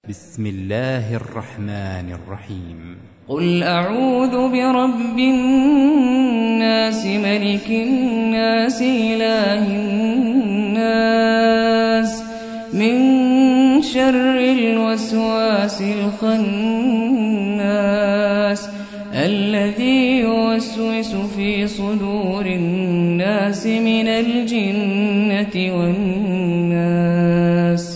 بسم الله الرحمن الرحيم قل أعوذ برب الناس ملك الناس إله الناس من شر الوسواس الخناس الذي يوسوس في صدور الناس من الجنة والناس